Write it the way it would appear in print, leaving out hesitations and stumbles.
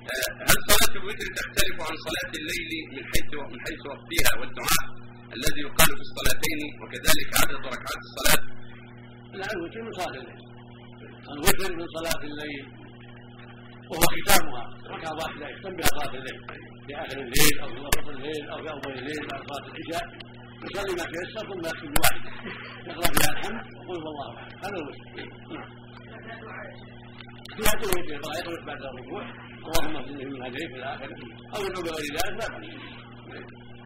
هل صلاة الوتر تختلف عن صلاة الليل من حيث وقتها والدعاء الذي يقال في الصلاتين وكذلك عدد ركعات الصلاة؟ لا، الوتر من صلاة الليل، الوتر من صلاة الليل وهو ختامها ركعة واحدة يختم بها صلاة الليل في آخر الليل أو في وسط الليل أو في أول الليل بعد صلاة العشاء، يصلي ما تيسر ثم يختم بواحدة يقرأ بها الحمد وقل هو الله أحد. هذا الوتر. نعم. فيها الوتر يقرأ بعد الركوع اللهم اغفر لي من هديت إلى آخره أو يدعو بغير ذلك لا بأس.